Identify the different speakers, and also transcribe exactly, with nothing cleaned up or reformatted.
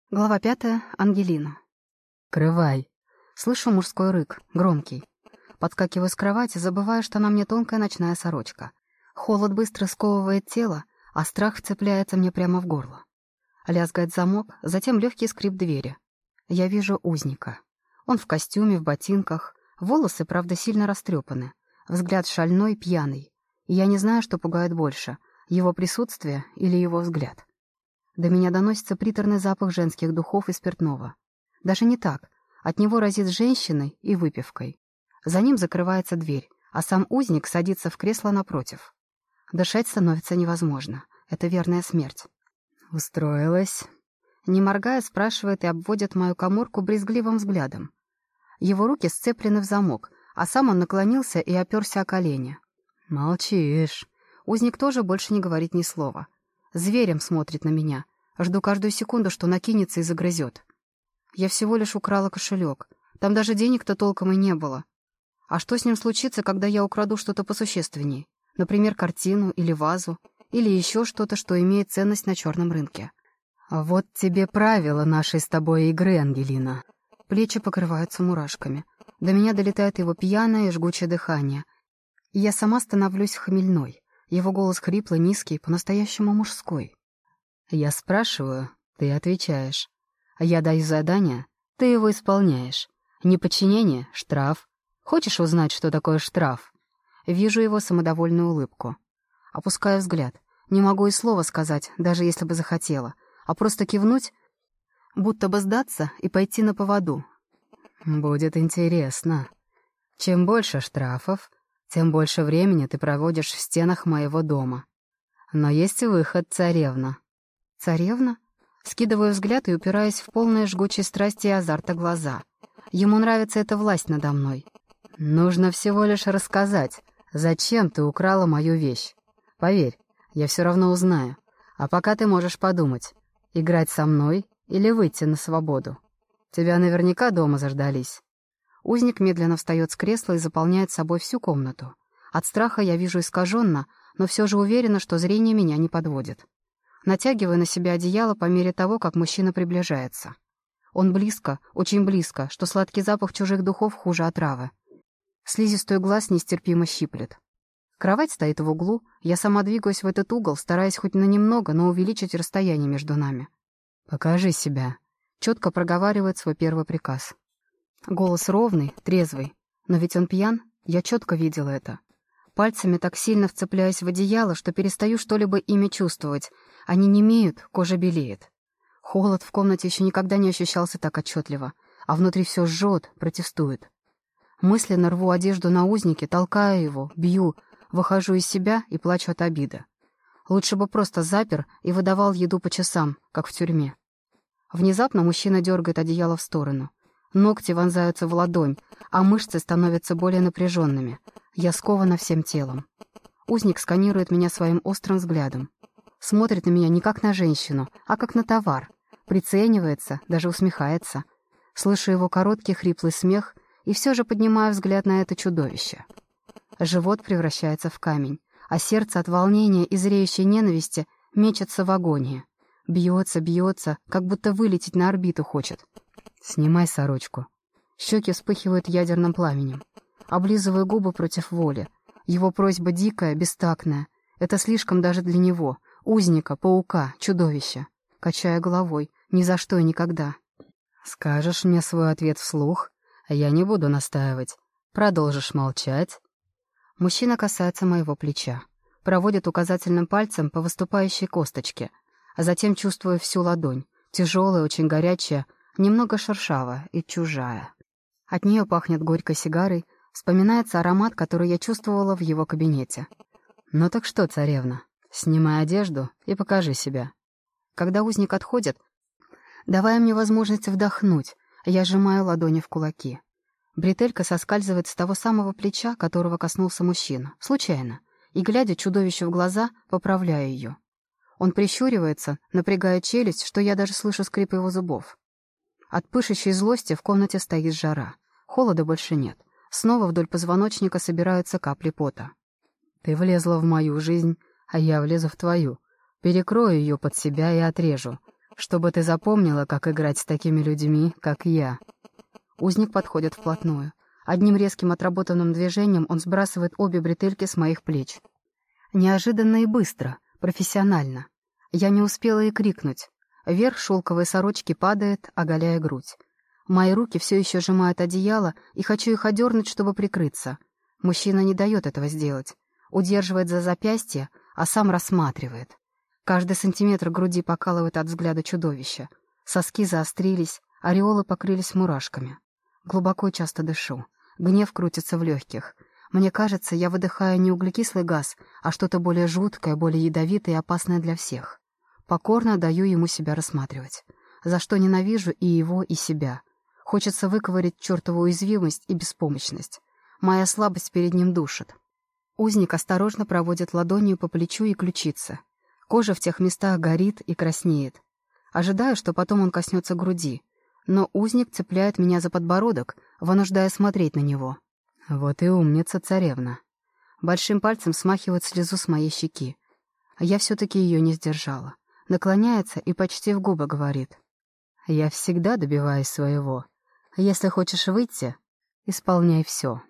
Speaker 1: Глава пятая. Ангелина.
Speaker 2: «Крывай!»
Speaker 1: Слышу мужской рык, громкий. Подскакиваю с кровати, забывая, что на мне тонкая ночная сорочка. Холод быстро сковывает тело, а страх вцепляется мне прямо в горло. Лязгает замок, затем легкий скрип двери. Я вижу узника. Он в костюме, в ботинках. Волосы, правда, сильно растрепаны. Взгляд шальной, пьяный. И я не знаю, что пугает больше — его присутствие или его взгляд. До меня доносится приторный запах женских духов и спиртного. Даже не так. От него разит женщиной и выпивкой. За ним закрывается дверь, а сам узник садится в кресло напротив. Дышать становится невозможно. Это верная смерть.
Speaker 2: «Устроилась?»
Speaker 1: Не моргая, спрашивает и обводит мою каморку брезгливым взглядом. Его руки сцеплены в замок, а сам он наклонился и оперся о колени.
Speaker 2: «Молчишь».
Speaker 1: Узник тоже больше не говорит ни слова. Зверем смотрит на меня. Жду каждую секунду, что накинется и загрызет. Я всего лишь украла кошелек. Там даже денег-то толком и не было. А что с ним случится, когда я украду что-то посущественнее? Например, картину или вазу, или еще что-то, что имеет ценность на черном рынке.
Speaker 2: «Вот тебе правила нашей с тобой игры, Ангелина».
Speaker 1: Плечи покрываются мурашками. До меня долетает его пьяное и жгучее дыхание. И я сама становлюсь хмельной. Его голос хриплый, низкий, по-настоящему мужской.
Speaker 2: «Я спрашиваю, ты отвечаешь. Я даю задание, ты его исполняешь. Неподчинение — штраф. Хочешь узнать, что такое штраф?»
Speaker 1: Вижу его самодовольную улыбку. Опускаю взгляд. Не могу и слова сказать, даже если бы захотела, а просто кивнуть, будто бы сдаться и пойти на поводу.
Speaker 2: «Будет интересно. Чем больше штрафов, тем больше времени ты проводишь в стенах моего дома. Но есть и выход, царевна».
Speaker 1: «Царевна?» Скидываю взгляд и упираюсь в полные жгучей страсти и азарта глаза. Ему нравится эта власть надо мной.
Speaker 2: «Нужно всего лишь рассказать, зачем ты украла мою вещь. Поверь, я все равно узнаю. А пока ты можешь подумать, играть со мной или выйти на свободу. Тебя наверняка дома заждались».
Speaker 1: Узник медленно встает с кресла и заполняет собой всю комнату. От страха я вижу искаженно, но все же уверена, что зрение меня не подводит. Натягиваю на себя одеяло по мере того, как мужчина приближается. Он близко, очень близко, что сладкий запах чужих духов хуже отравы. Слизистую глаз нестерпимо щиплет. Кровать стоит в углу, я сама двигаюсь в этот угол, стараясь хоть на немного, но увеличить расстояние между нами.
Speaker 2: «Покажи себя»,
Speaker 1: — четко проговаривает свой первый приказ. Голос ровный, трезвый, но ведь он пьян, я четко видела это. Пальцами так сильно вцепляюсь в одеяло, что перестаю что-либо ими чувствовать. Они немеют, кожа белеет. Холод в комнате еще никогда не ощущался так отчетливо, а внутри все жжет, протестует. Мысленно рву одежду на узнике, толкаю его, бью, выхожу из себя и плачу от обиды. Лучше бы просто запер и выдавал еду по часам, как в тюрьме. Внезапно мужчина дергает одеяло в сторону. Ногти вонзаются в ладонь, а мышцы становятся более напряженными. Я скована всем телом. Узник сканирует меня своим острым взглядом. Смотрит на меня не как на женщину, а как на товар. Приценивается, даже усмехается. Слышу его короткий хриплый смех и все же поднимаю взгляд на это чудовище. Живот превращается в камень, а сердце от волнения и зреющей ненависти мечется в агонии. Бьется, бьется, как будто вылететь на орбиту хочет.
Speaker 2: «Снимай сорочку».
Speaker 1: Щеки вспыхивают ядерным пламенем. Облизываю губы против воли. Его просьба дикая, бестактная. Это слишком даже для него. Узника, паука, чудовища. Качая головой. Ни за что и никогда.
Speaker 2: «Скажешь мне свой ответ вслух, а я не буду настаивать. Продолжишь молчать».
Speaker 1: Мужчина касается моего плеча. Проводит указательным пальцем по выступающей косточке. А затем чувствую всю ладонь. Тяжелая, очень горячая, немного шершавая и чужая. От нее пахнет горькой сигарой, вспоминается аромат, который я чувствовала в его кабинете.
Speaker 2: «Ну так что, царевна, снимай одежду и покажи себя».
Speaker 1: Когда узник отходит, давая мне возможность вдохнуть, я сжимаю ладони в кулаки. Бретелька соскальзывает с того самого плеча, которого коснулся мужчина, случайно, и, глядя чудовищу в глаза, поправляю ее. Он прищуривается, напрягая челюсть, что я даже слышу скрип его зубов. От пышущей злости в комнате стоит жара. Холода больше нет. Снова вдоль позвоночника собираются капли пота.
Speaker 2: «Ты влезла в мою жизнь, а я влезу в твою. Перекрою ее под себя и отрежу. Чтобы ты запомнила, как играть с такими людьми, как я».
Speaker 1: Узник подходит вплотную. Одним резким отработанным движением он сбрасывает обе бретельки с моих плеч. Неожиданно и быстро, профессионально. Я не успела и крикнуть. Вверх шелковой сорочки падает, оголяя грудь. Мои руки все еще сжимают одеяло, и хочу их одернуть, чтобы прикрыться. Мужчина не дает этого сделать. Удерживает за запястье, а сам рассматривает. Каждый сантиметр груди покалывает от взгляда чудовища. Соски заострились, ореолы покрылись мурашками. Глубоко и часто дышу. Гнев крутится в легких. Мне кажется, я выдыхаю не углекислый газ, а что-то более жуткое, более ядовитое и опасное для всех. Покорно даю ему себя рассматривать. За что ненавижу и его, и себя. Хочется выковырять чертову уязвимость и беспомощность. Моя слабость перед ним душит. Узник осторожно проводит ладонью по плечу и ключице. Кожа в тех местах горит и краснеет. Ожидаю, что потом он коснется груди. Но узник цепляет меня за подбородок, вынуждая смотреть на него.
Speaker 2: «Вот и умница, царевна».
Speaker 1: Большим пальцем смахивает слезу с моей щеки. А я все-таки ее не сдержала. Наклоняется и почти в губы говорит.
Speaker 2: «Я всегда добиваюсь своего. Если хочешь выйти, исполняй все».